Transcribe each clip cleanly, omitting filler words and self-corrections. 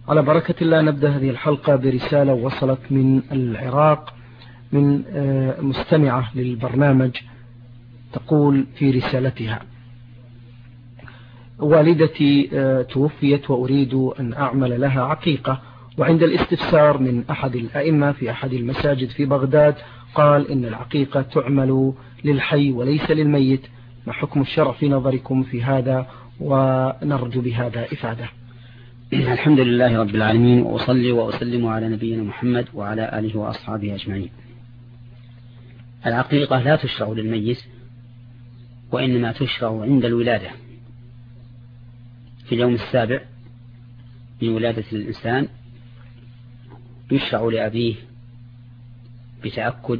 على بركة الله نبدأ هذه الحلقة برسالة وصلت من العراق من مستمعة للبرنامج. تقول في رسالتها: والدتي توفيت وأريد أن أعمل لها عقيقة، وعند الاستفسار من أحد الأئمة في أحد المساجد في بغداد قال إن العقيقة تعمل للحي وليس للميت. ما حكم الشرع في نظركم في هذا؟ ونرجو بهذا إفادة. الحمد لله رب العالمين، وأصلي وأسلم على نبينا محمد وعلى آله وأصحابه أجمعين. العقيقة لا تشرع للميت، وإنما تشرع عند الولادة في اليوم السابع من ولادة الإنسان. يشرع لأبيه بتأكد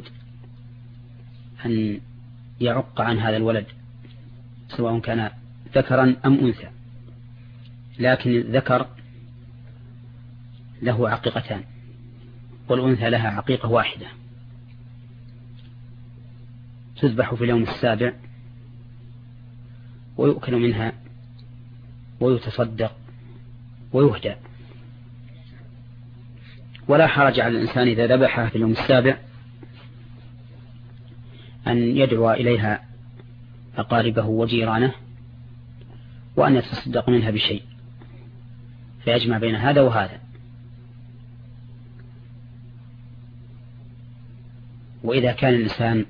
أن يعق عن هذا الولد سواء كان ذكرا أم أنثى، لكن الذكر له عقيقتان والأنثى لها عقيقة واحدة، تذبح في اليوم السابع ويؤكل منها ويتصدق ويهدى. ولا حرج على الإنسان إذا ذبحها في اليوم السابع أن يدعو إليها أقاربه وجيرانه وأن يتصدق منها بشيء فيجمع بين هذا وهذا. وإذا كان الإنسان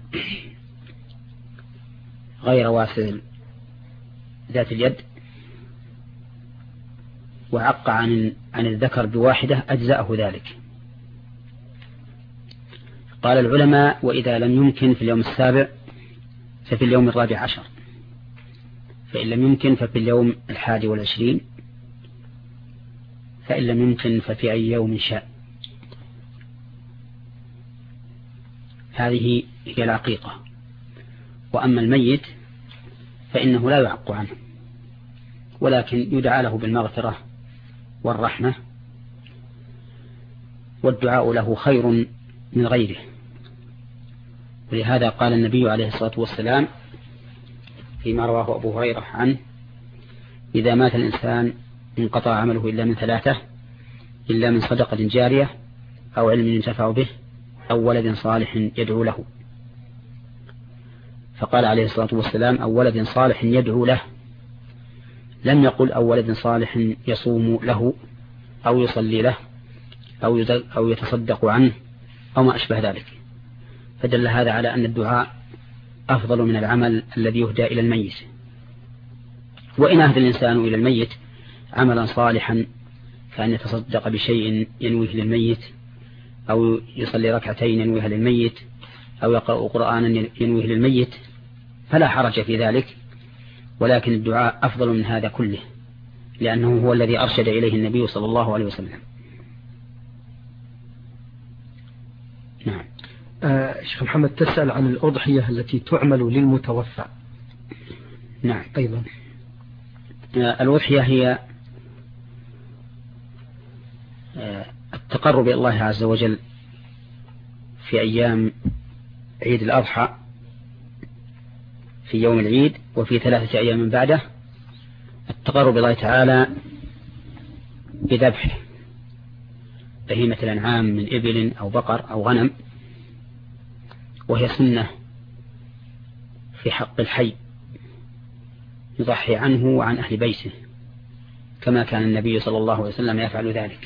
غير واسع ذات اليد وعق عن الذكر بواحدة أجزأه ذلك. قال العلماء: وإذا لم يمكن في اليوم السابع ففي اليوم 14، فإن لم يمكن ففي اليوم 21، فإن لم يمكن ففي أي يوم شاء. هذه هي العقيقة. وأما الميت فإنه لا يعق عنه، ولكن يدعى له بالمغفرة والرحمة، والدعاء له خير من غيره. ولهذا قال النبي عليه الصلاة والسلام فيما رواه أبو هريرة عنه: إذا مات الإنسان انقطع عمله إلا من 3، إلا من صدقة جارية أو علم ينتفع به أو ولد صالح يدعو له. فقال عليه الصلاة والسلام: أو ولد صالح يدعو له، لم يقل أو ولد صالح يصوم له أو يصلي له أو يتصدق عنه أو ما أشبه ذلك. فدل هذا على أن الدعاء أفضل من العمل الذي يهدى إلى الميت. وإن أهدى الإنسان إلى الميت عملا صالحا كأن يتصدق بشيء ينويه للميت، أو يصلي ركعتين ينويها للميت، أو يقرأ قرآنا ينويه للميت، فلا حرج في ذلك، ولكن الدعاء أفضل من هذا كله، لأنه هو الذي أرشد إليه النبي صلى الله عليه وسلم. نعم. شيخ محمد تسأل عن الأضحية التي تعمل للمتوفى. نعم. أيضا الأضحية هي التقرب إلى الله عز وجل في أيام عيد الأضحى، في يوم العيد وفي 3 أيام من بعده، التقرب إلى الله تعالى بذبح بهيمة الأنعام من إبل أو بقر أو غنم، وهي سنة في حق الحي يضحي عنه وعن أهل بيته، كما كان النبي صلى الله عليه وسلم يفعل ذلك.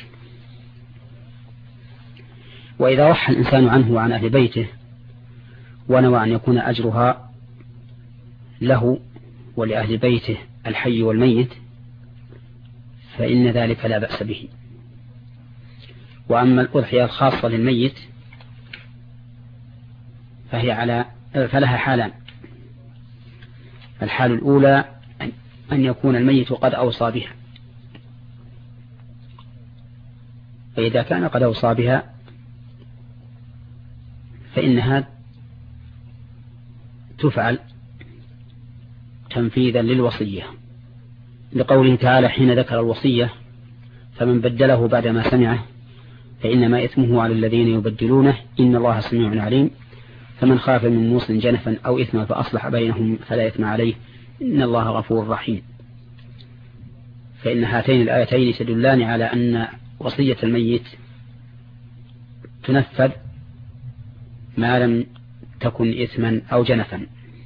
وإذا ضحى الإنسان عنه وعن أهل بيته ونوى أن يكون أجرها له ولأهل بيته الحي والميت فإن ذلك لا بأس به. وأما الأضحية الخاصة للميت فلها حالان: الحال الأولى أن يكون الميت قد أوصى بها، فإذا كان قد أوصى بها فإنها تفعل تنفيذا للوصية، لقوله تعالى حين ذكر الوصية: فمن بدله بعدما سمعه فإنما إثمه على الذين يبدلونه إن الله سميع عليم، فمن خاف من موص جنفا أو إثما فأصلح بينهم فلا إثم عليه إن الله غفور رحيم. فإن هاتين الآيتين تدلان على أن وصية الميت تنفذ ما لم تكن إثما أو جنفا.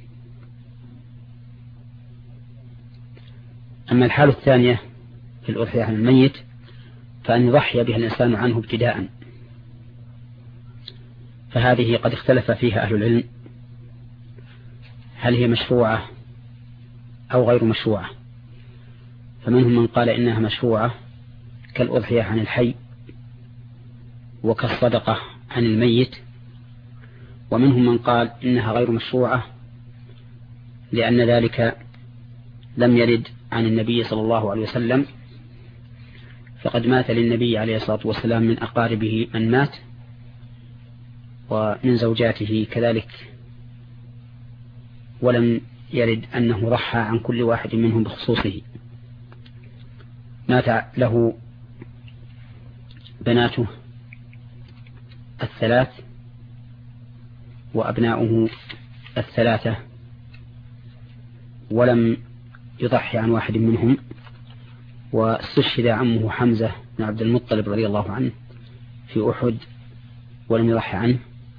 أما الحالة الثانية في الأضحية عن الميت فأن يضحي بها الإنسان عنه ابتداء، فهذه قد اختلف فيها أهل العلم هل هي مشروعة أو غير مشروعة، فمنهم من قال إنها مشروعة كالأضحية عن الحي وكالصدقة عن الميت، ومنهم من قال إنها غير مشروعة لأن ذلك لم يرد عن النبي صلى الله عليه وسلم، فقد مات للنبي عليه الصلاة والسلام من أقاربه من مات ومن زوجاته كذلك، ولم يرد أنه ضحى عن كل واحد منهم بخصوصه. مات له بناته الثلاث وأبناؤه الثلاثة ولم يضحي عن واحد منهم، واستشهد عمه حمزة بن عبد المطلب رضي الله عنه في أحد ولم يضحي عنه،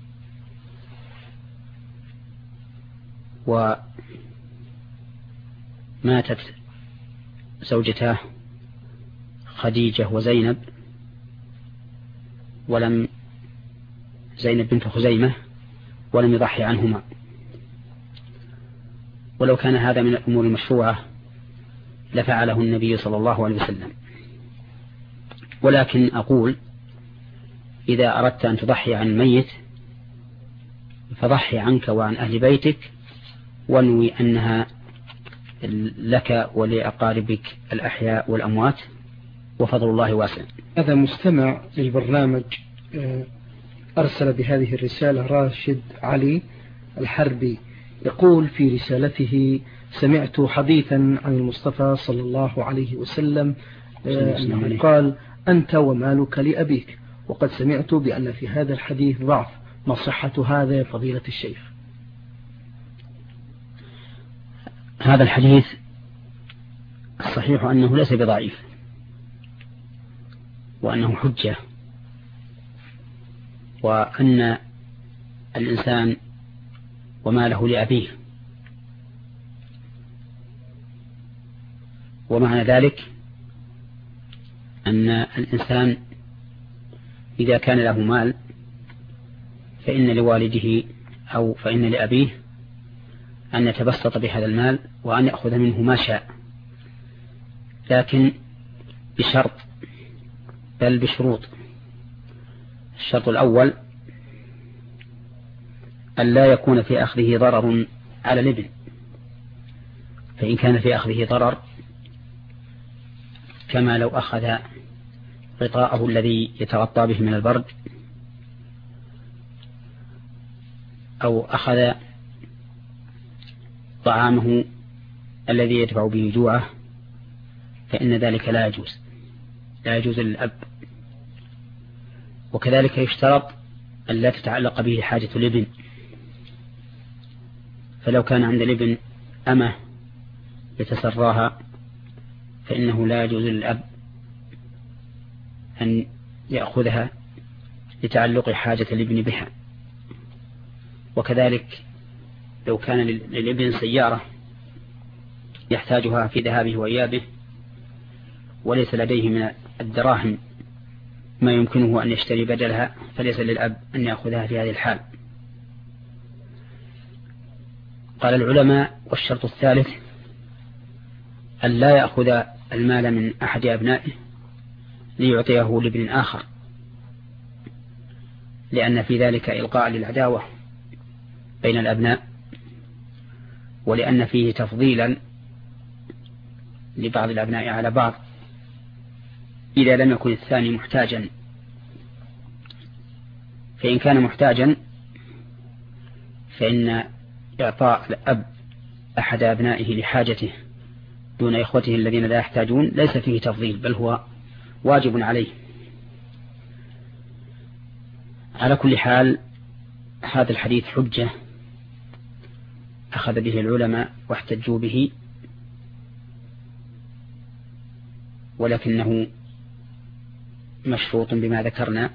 وماتت زوجتاه خديجة وزينب زينب بنت خزيمة ولم يضحي عنهما. ولو كان هذا من الأمور المشروعة لفعله النبي صلى الله عليه وسلم، ولكن أقول إذا أردت أن تضحي عن الميت فضحي عنك وعن أهل بيتك وانوي أنها لك ولأقاربك الأحياء والأموات، وفضل الله واسع. هذا مستمع للبرنامج أرسل بهذه الرسالة راشد علي الحربي، يقول في رسالته: سمعت حديثا عن المصطفى صلى الله عليه وسلم أنه قال: أنت ومالك لأبيك، وقد سمعت بأن في هذا الحديث ضعف، ما صحة هذا يا فضيلة الشيخ؟ هذا الحديث الصحيح أنه ليس بضعيف، وأنه حجة، وأن الإنسان وماله لأبيه، ومعنى ذلك أن الإنسان إذا كان له مال فإن لوالده أو فإن لأبيه أن يتبسط بهذا المال وأن يأخذ منه ما شاء، لكن بشرط، بل بشروط. الشرط الأول أن لا يكون في أخذه ضرر على الابن، فإن كان في أخذه ضرر كما لو أخذ غطاءه الذي يتغطى به من البرد، أو أخذ طعامه الذي يدفع به جوعه، فإن ذلك لا يجوز للأب. وكذلك يشترط أن لا تتعلق به حاجة الابن، فلو كان عند الابن أمه يتسراها فإنه لا يجوز للأب أن يأخذها لتعلق حاجة الابن بها. وكذلك لو كان للابن سيارة يحتاجها في ذهابه وإيابه وليس لديه من الدراهم ما يمكنه أن يشتري بدلها، فليس للأب أن يأخذها في هذه الحال. قال العلماء: والشرط الثالث أن لا يأخذ المال من أحد أبنائه ليعطيه لابن آخر، لأن في ذلك إلقاء للعداوة بين الأبناء، ولأن فيه تفضيلا لبعض الأبناء على بعض إذا لم يكن الثاني محتاجا. فإن كان محتاجا فإن إعطاء الأب أحد أبنائه لحاجته دون إخوته الذين لا يحتاجون ليس فيه تفضيل، بل هو واجب عليه. على كل حال هذا الحديث حجة أخذ به العلماء واحتجوا به، ولكنه مشروط بما ذكرنا،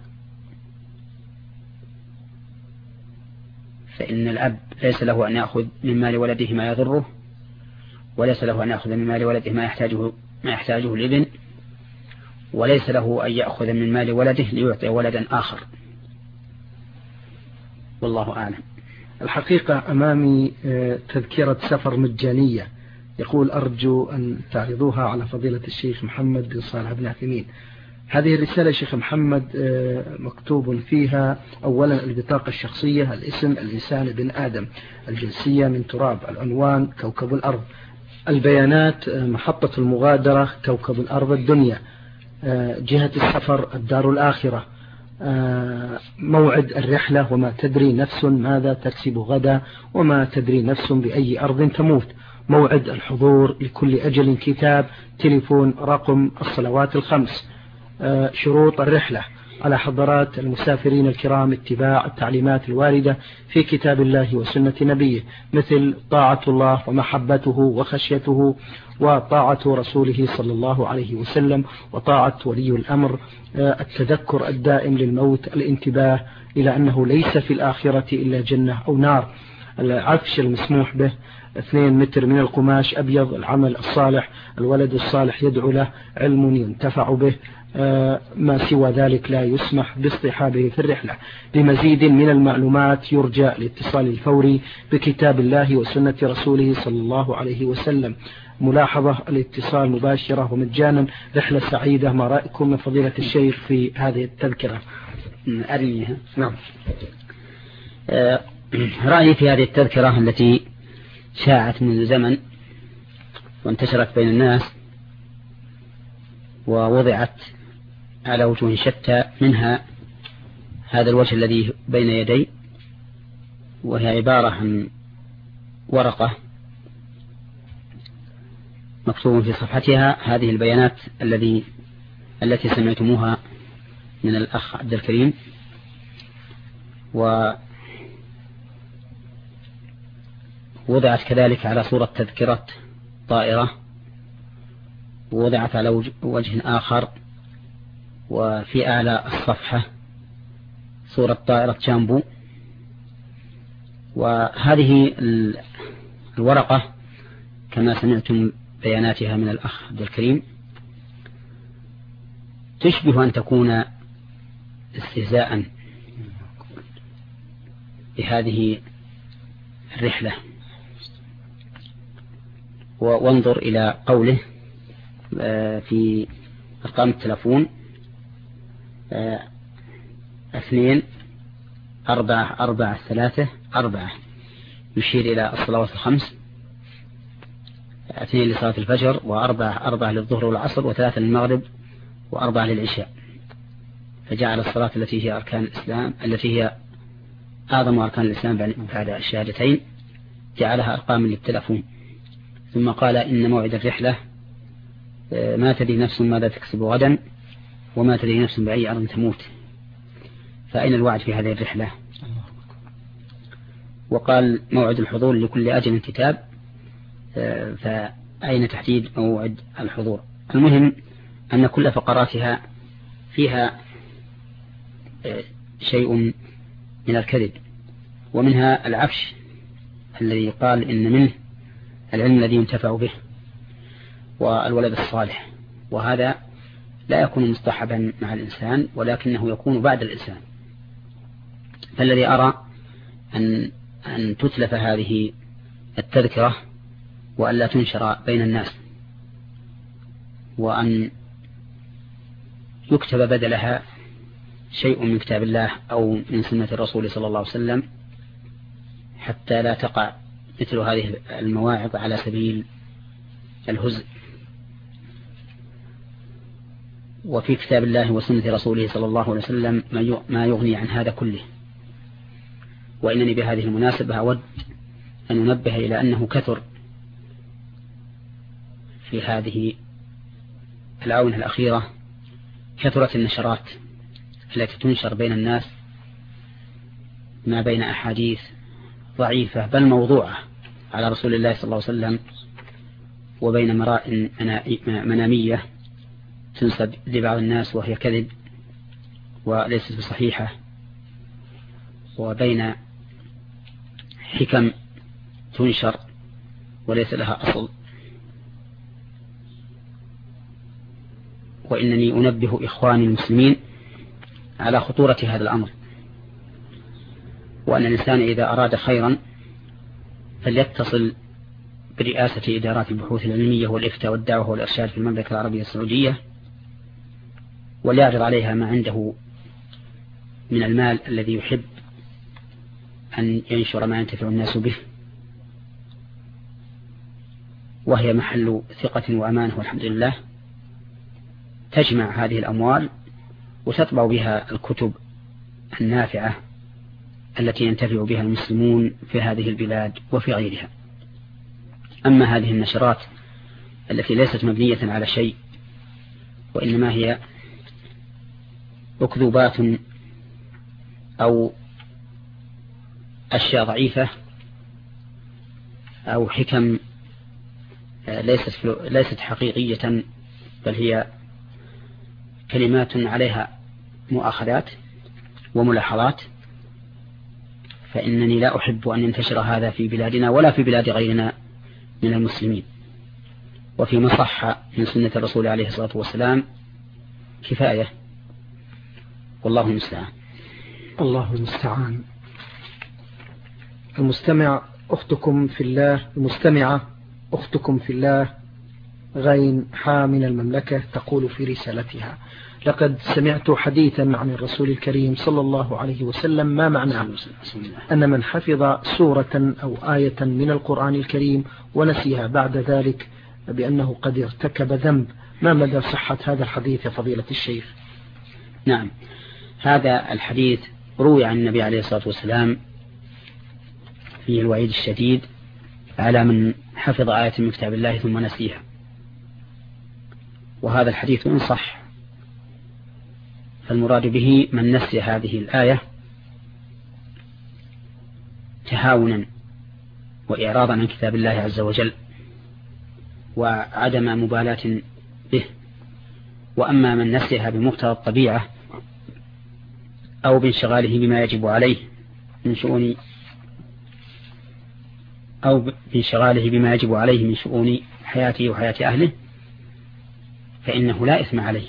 فإن الأب ليس له أن يأخذ من مال ولده ما يضره، وليس له أن يأخذ من مال ولده ما يحتاجه الابن، وليس له أن يأخذ من مال ولده ليعطي ولدا آخر، والله أعلم. الحقيقة أمامي تذكرة سفر مجانية، يقول أرجو أن تعرضوها على فضيلة الشيخ محمد بن صالح بن عثيمين. هذه الرسالة شيخ محمد مكتوب فيها أولا البطاقة الشخصية، الاسم الإنسان بن آدم، الجنسية من تراب، العنوان كوكب الأرض، البيانات محطة المغادرة كوكب الأرض الدنيا، جهة السفر الدار الآخرة، موعد الرحلة، وما تدري نفس ماذا تكسب غدا، وما تدري نفس بأي أرض تموت، موعد الحضور لكل أجل كتاب، تليفون، رقم، الصلوات الخمس، شروط الرحلة. على حضرات المسافرين الكرام اتباع التعليمات الواردة في كتاب الله وسنة نبيه، مثل طاعة الله ومحبته وخشيته، وطاعة رسوله صلى الله عليه وسلم، وطاعة ولي الأمر، التذكر الدائم للموت، الانتباه إلى أنه ليس في الآخرة إلا جنة أو نار، العفش المسموح به 2 متر من القماش أبيض، العمل الصالح، الولد الصالح يدعو له، علم ينتفع به، ما سوى ذلك لا يسمح باصطحابه في الرحلة. لمزيد من المعلومات يرجى الاتصال الفوري بكتاب الله وسنة رسوله صلى الله عليه وسلم. ملاحظة: الاتصال مباشرة ومجانا. رحلة سعيدة. ما رأيكم من فضيلة الشيخ في هذه التذكرة؟ أرنيها. نعم. رأيي في هذه التذكرة التي شاعت منذ زمن وانتشرت بين الناس ووضعت على وجوه شتى، منها هذا الوجه الذي بين يدي، وهي عبارة عن ورقة مكتوب في صفحتها هذه البيانات التي سمعتموها من الأخ عبد الكريم، ووضعت كذلك على صورة تذكرة طائرة، ووضعت على وجه آخر، وفي أعلى الصفحة صورة طائرة جامبو. وهذه الورقة كما سمعتم بياناتها من الأخ عبد الكريم تشبه أن تكون استهزاء بهذه الرحلة. وانظر إلى قوله في أرقام التلفون 2-4-4-3-4، يشير إلى الصلوات الخمس، 2 لصلاة الفجر، و4 للظهر والعصر، و3 للمغرب، و4 للعشاء. فجعل الصلاة التي هي أركان الإسلام، التي هي أعظم أركان الإسلام بعد الشهادتين، جعلها أرقام للتلفون. ثم قال: إن موعد الرحلة ما تدري نفس ماذا تكسب غدا، وما تدري نفس بأي أرض تموت. فأين الوعد في هذه الرحلة؟ وقال: موعد الحضور لكل أجل كتاب، فأين تحديد موعد الحضور؟ المهم أن كل فقراتها فيها شيء من الكذب، ومنها العفش الذي قال إن منه العلم الذي ينتفع به، والولد الصالح، وهذا لا يكون مصطحبا مع الإنسان، ولكنه يكون بعد الإنسان. فالذي أرى أن تتلف هذه التذكرة وأن لا تنشر بين الناس، وأن يكتب بدلها شيء من كتاب الله أو من سنة الرسول صلى الله عليه وسلم، حتى لا تقع مثل هذه المواعظ على سبيل الهزء. وفي كتاب الله وسنة رسوله صلى الله عليه وسلم ما يغني عن هذا كله. وإنني بهذه المناسبة أود أن ننبه إلى أنه كثر في هذه الآونة الأخيرة، كثرت النشرات التي تنشر بين الناس ما بين أحاديث ضعيفة بل موضوعة على رسول الله صلى الله عليه وسلم، وبين مراء منامية تنسب لبعض الناس وهي كذب، وليست بصحيحة، وبين حكم تنشر وليس لها أصل. وإنني أنبه إخواني المسلمين على خطورة هذا الأمر، وأن الإنسان إذا أراد خيرا فليتصل برئاسة إدارات البحوث العلمية والإفتاء والدعوة والإرشاد في المملكة العربية السعودية، وليعرض عليها ما عنده من المال الذي يحب أن ينشر ما ينتفع الناس به، وهي محل ثقة وأمانة والحمد لله. تجمع هذه الأموال وتطبع بها الكتب النافعة التي ينتفع بها المسلمون في هذه البلاد وفي غيرها. أما هذه النشرات التي ليست مبنية على شيء، وإنما هي أكذوبات أو أشياء ضعيفة أو حكم ليست حقيقية، بل هي كلمات عليها مؤاخذات وملاحظات، فإنني لا أحب أن ينتشر هذا في بلادنا ولا في بلاد غيرنا من المسلمين. وفيما صح من سنة الرسول عليه الصلاة والسلام كفاية، والله المستعان. الله المستعان. المستمعة أختكم في الله غين من المملكة تقول في رسالتها: لقد سمعت حديثا عن الرسول الكريم صلى الله عليه وسلم ما معناه أن من حفظ سورة أو آية من القرآن الكريم ونسيها بعد ذلك بأنه قد ارتكب ذنب. ما مدى صحة هذا الحديث يا فضيلة الشيخ؟ نعم، هذا الحديث روي عن النبي عليه الصلاة والسلام فيه الوعيد الشديد على من حفظ آية من كتاب الله ثم نسيها، وهذا الحديث إن صح فالمراد به من نسي هذه الآية تهاونا وإعراضا عن كتاب الله عز وجل وعدم مبالاة به. وأما من نسيها بمقتضى الطبيعة أو بانشغاله بما يجب عليه من شؤون حياته وحياة أهله فإنه لا إثم عليه.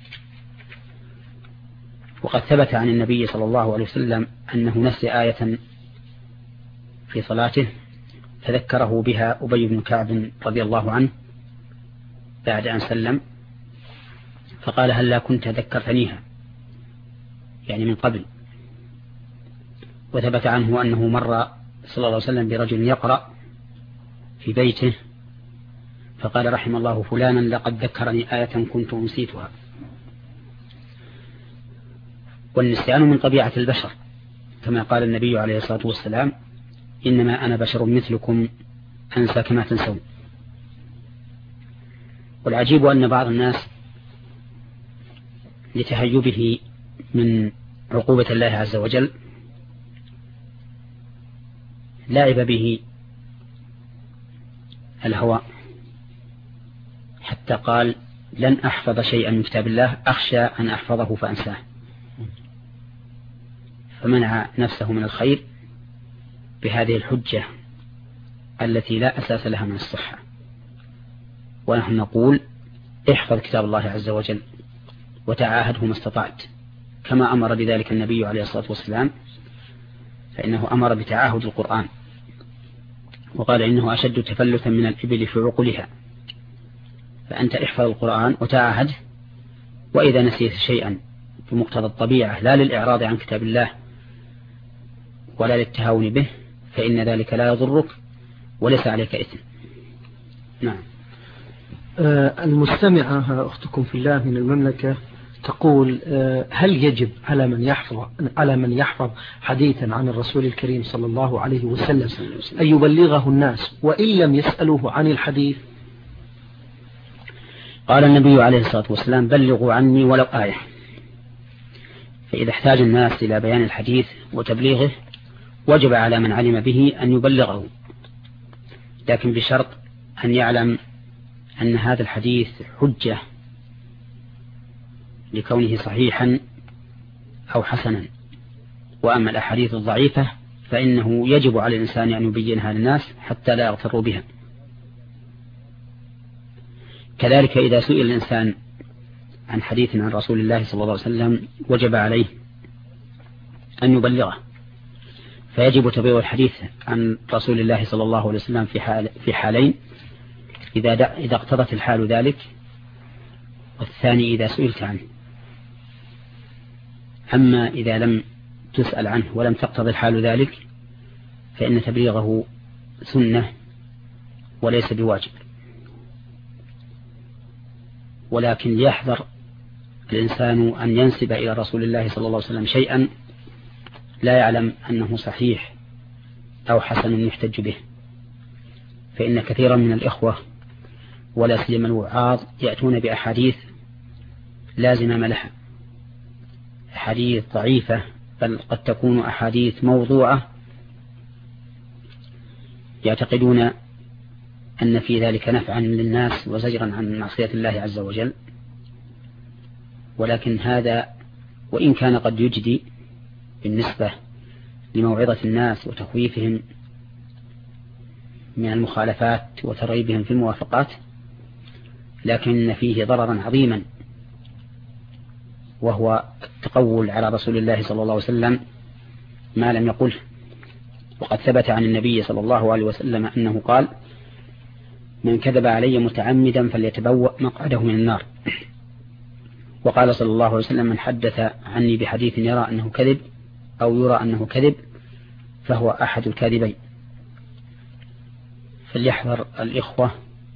وقد ثبت عن النبي صلى الله عليه وسلم أنه نسي آية في صلاته فذكره بها أبي بن كعب رضي الله عنه بعد أن سلم، فقال: هل كنت ذكرتنيها، يعني من قبل. وثبت عنه أنه مر صلى الله عليه وسلم برجل يقرأ في بيته فقال: رحم الله فلانا لقد ذكرني آية كنت نسيتها. والنسيان من طبيعة البشر، كما قال النبي عليه الصلاة والسلام: إنما أنا بشر مثلكم أنسى كما تنسون. والعجيب أن بعض الناس لتهيبه من عقوبة الله عز وجل لعب به الهوى حتى قال: لن أحفظ شيئا من كتاب الله أخشى أن أحفظه فأنساه، فمنع نفسه من الخير بهذه الحجة التي لا أساس لها من الصحة. ونحن نقول: احفظ كتاب الله عز وجل وتعاهده ما استطعت، كما أمر بذلك النبي عليه الصلاة والسلام، فإنه أمر بتعاهد القرآن وقال: إنه أشد تفلتا من الإبل في عقلها. فأنت احفظ القرآن وتعاهد، وإذا نسيت شيئا بمقتضى الطبيعة لا للإعراض عن كتاب الله ولا للتهاون به فإن ذلك لا يضرك وليس عليك إثم. نعم. المستمعة أختكم في الله من المملكة تقول: هل يجب على من يحفظ حديثا عن الرسول الكريم صلى الله عليه وسلم أن يبلغه الناس وإن لم يسألوه عن الحديث؟ قال النبي عليه الصلاة والسلام: بلغوا عني ولو آية. فإذا احتاج الناس إلى بيان الحديث وتبليغه وجب على من علم به أن يبلغه، لكن بشرط أن يعلم أن هذا الحديث حجة لكونه صحيحا أو حسنا. وأما الأحاديث الضعيفة فإنه يجب على الإنسان أن يبينها للناس حتى لا يغتروا بها. كذلك إذا سئل الإنسان عن حديث عن رسول الله صلى الله عليه وسلم وجب عليه أن يبلغه، فيجب تبليغ الحديث عن رسول الله صلى الله عليه وسلم في حالين: إذا اقتضت الحال ذلك، والثاني إذا سئلت عنه. أما إذا لم تسأل عنه ولم تقتضي الحال ذلك فإن تبليغه سنة وليس بواجب. ولكن ليحذر الإنسان أن ينسب إلى رسول الله صلى الله عليه وسلم شيئا لا يعلم أنه صحيح أو حسن يحتج به، فإن كثيرا من الإخوة ولا سيما الوعاظ يأتون بأحاديث لا زمام لها، أحاديث ضعيفة، بل قد تكون أحاديث موضوعة، يعتقدون أن في ذلك نفعا للناس وزجرا عن معصية الله عز وجل. ولكن هذا وإن كان قد يجدي بالنسبة لموعظة الناس وتخويفهم من المخالفات وترغيبهم في الموافقات، لكن فيه ضررا عظيما، وهو التقول على رسول الله صلى الله عليه وسلم ما لم يقله. وقد ثبت عن النبي صلى الله عليه وسلم أنه قال: من كذب علي متعمدا فليتبوأ مقعده من النار. وقال صلى الله عليه وسلم: من حدث عني بحديث يرى أنه كذب أو يرى أنه كذب فهو أحد الكاذبين. فليحذر الإخوة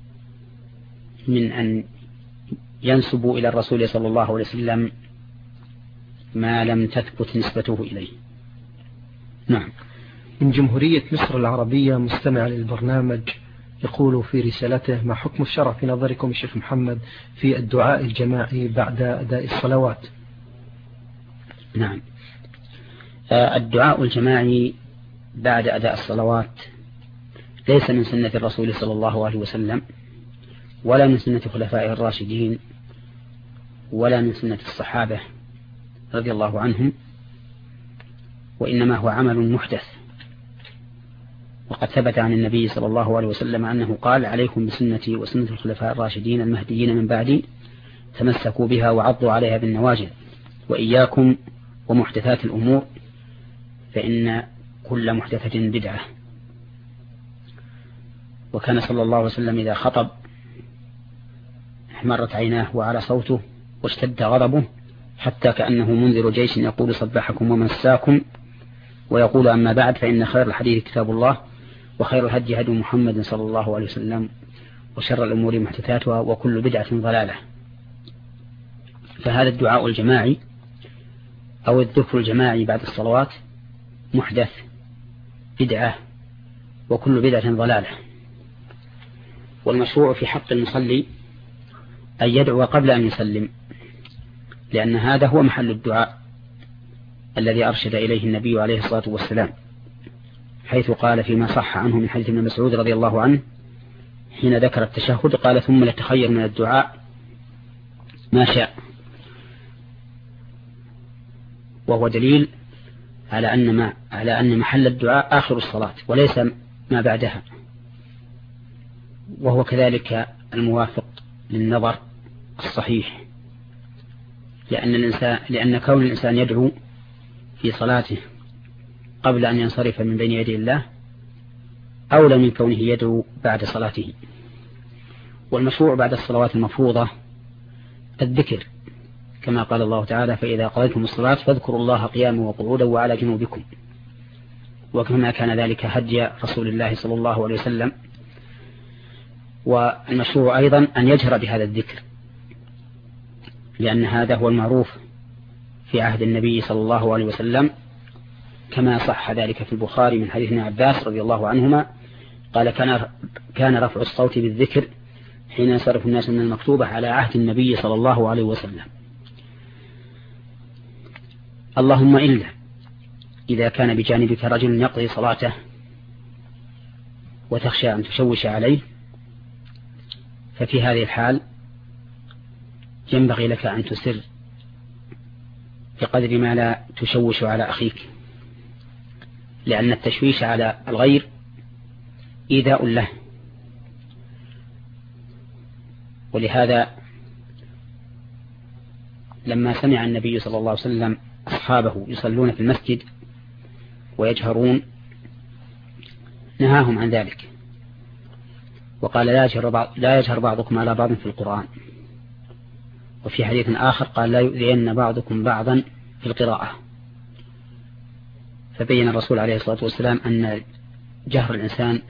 من أن ينسبوا إلى الرسول صلى الله عليه وسلم ما لم تثبت نسبته إليه. نعم. من جمهورية مصر العربية مستمع للبرنامج يقول في رسالته: ما حكم الشرع في نظركم الشيخ محمد في الدعاء الجماعي بعد أداء الصلوات؟ نعم، الدعاء الجماعي بعد أداء الصلوات ليس من سنة الرسول صلى الله عليه وسلم، ولا من سنة خلفائه الراشدين، ولا من سنة الصحابة رضي الله عنهم، وإنما هو عمل محدث. وقد ثبت عن النبي صلى الله عليه وسلم أنه قال: عليكم بسنتي وسنة الخلفاء الراشدين المهديين من بعدي، تمسكوا بها وعضوا عليها بالنواجذ، وإياكم ومحدثات الأمور فإن كل محدثة بدعة. وكان صلى الله عليه وسلم إذا خطب احمرت عيناه وعلى صوته واشتد غضبه، حتى كأنه منذر جيش يقول: صبحكم ومساكم. ويقول: أما بعد، فإن خير الحديث كتاب الله، وخير الهدي هدي محمد صلى الله عليه وسلم، وشر الأمور محدثاتها، وكل بدعة ضلالة. فهذا الدعاء الجماعي أو الذكر الجماعي بعد الصلوات محدث، بدعة، وكل بدعة ضلالة. والمشروع في حق المصلي أن يدعو قبل أن يسلم، لأن هذا هو محل الدعاء الذي أرشد إليه النبي عليه الصلاة والسلام، حيث قال فيما صح عنه من حديث ابن مسعود رضي الله عنه حين ذكر التشهد قال: ثم لتخير من الدعاء ما شاء. وهو دليل على أن محل الدعاء آخر الصلاة وليس ما بعدها، وهو كذلك الموافق للنظر الصحيح، لأن كون الإنسان يدعو في صلاته قبل أن ينصرف من بين يدي الله أولى من كونه يدعو بعد صلاته. والمشروع بعد الصلوات المفروضة الذكر، كما قال الله تعالى: فإذا قضيتم الصلاة فاذكروا الله قياما وقعودا وعلى جنوبكم، وكما كان ذلك هدي رسول الله صلى الله عليه وسلم. والمشروع أيضا أن يجهر بهذا الذكر، لأن هذا هو المعروف في عهد النبي صلى الله عليه وسلم، كما صح ذلك في البخاري من حديث ابن عباس رضي الله عنهما قال: كان رفع الصوت بالذكر حين ينصرف الناس من المكتوبة على عهد النبي صلى الله عليه وسلم. اللهم إلا إذا كان بجانبك رجل يقضي صلاته وتخشى أن تشوش عليه، ففي هذه الحال ينبغي لك أن تسر بقدر ما لا تشوش على أخيك، لأن التشويش على الغير إيذاء له. ولهذا لما سمع النبي صلى الله عليه وسلم أصحابه يصلون في المسجد ويجهرون نهاهم عن ذلك، وقال لا يجهر بعضكم على بعض في القرآن. وفي حديث آخر قال لا يؤذين بعضكم بعضا في القراءة. فبين الرسول عليه الصلاة والسلام أن جهر الإنسان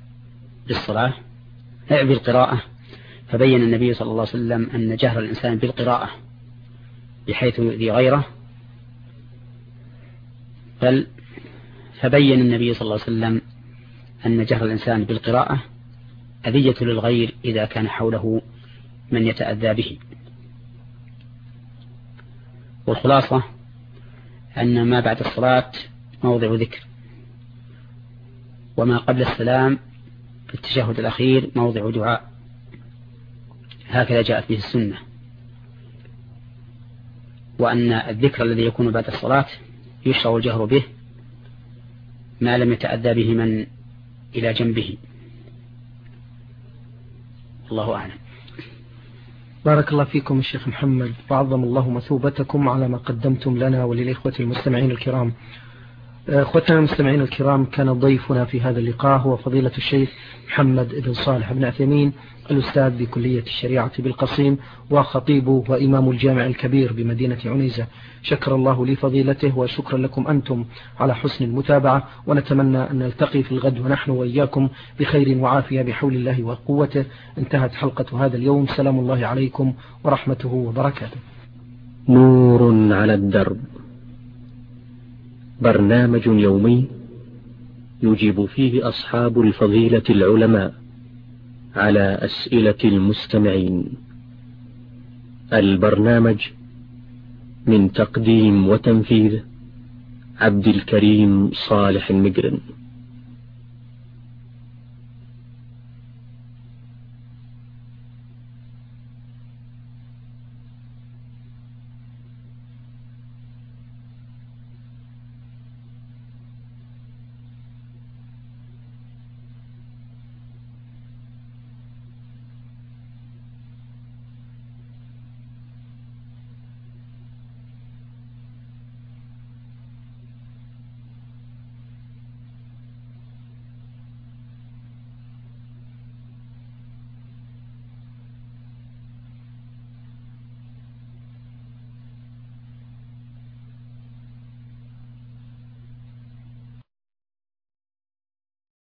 بالقراءة، فبين النبي صلى الله عليه وسلم أن جهر الإنسان بالقراءة بحيث يؤذي غيره، فبين النبي صلى الله عليه وسلم أن جهر الإنسان بالقراءة أذية للغير إذا كان حوله من يتأذى به. والخلاصة أن ما بعد الصلاة موضع ذكر، وما قبل السلام في التشهد الأخير موضع دعاء، هكذا جاءت به السنة. وأن الذكر الذي يكون بعد الصلاة يشرع الجهر به ما لم يتأذى به من إلى جنبه. الله أعلم. بارك الله فيكم الشيخ محمد، وعظم الله مثوبتكم على ما قدمتم لنا وللإخوة المستمعين الكرام. أخوتنا المستمعين الكرام، كان ضيفنا في هذا اللقاء هو فضيلة الشيخ محمد بن صالح بن عثيمين، الأستاذ بكلية الشريعة بالقصيم وخطيب وإمام الجامع الكبير بمدينة عنيزة. شكر الله لفضيلته وشكرا لكم أنتم على حسن المتابعة، ونتمنى أن نلتقي في الغد ونحن وإياكم بخير وعافية بحول الله وقوته. انتهت حلقة هذا اليوم، سلام الله عليكم ورحمته وبركاته. نور على الدرب، برنامج يومي يجيب فيه أصحاب الفضيلة العلماء على أسئلة المستمعين. البرنامج من تقديم وتنفيذ عبد الكريم صالح المقرن.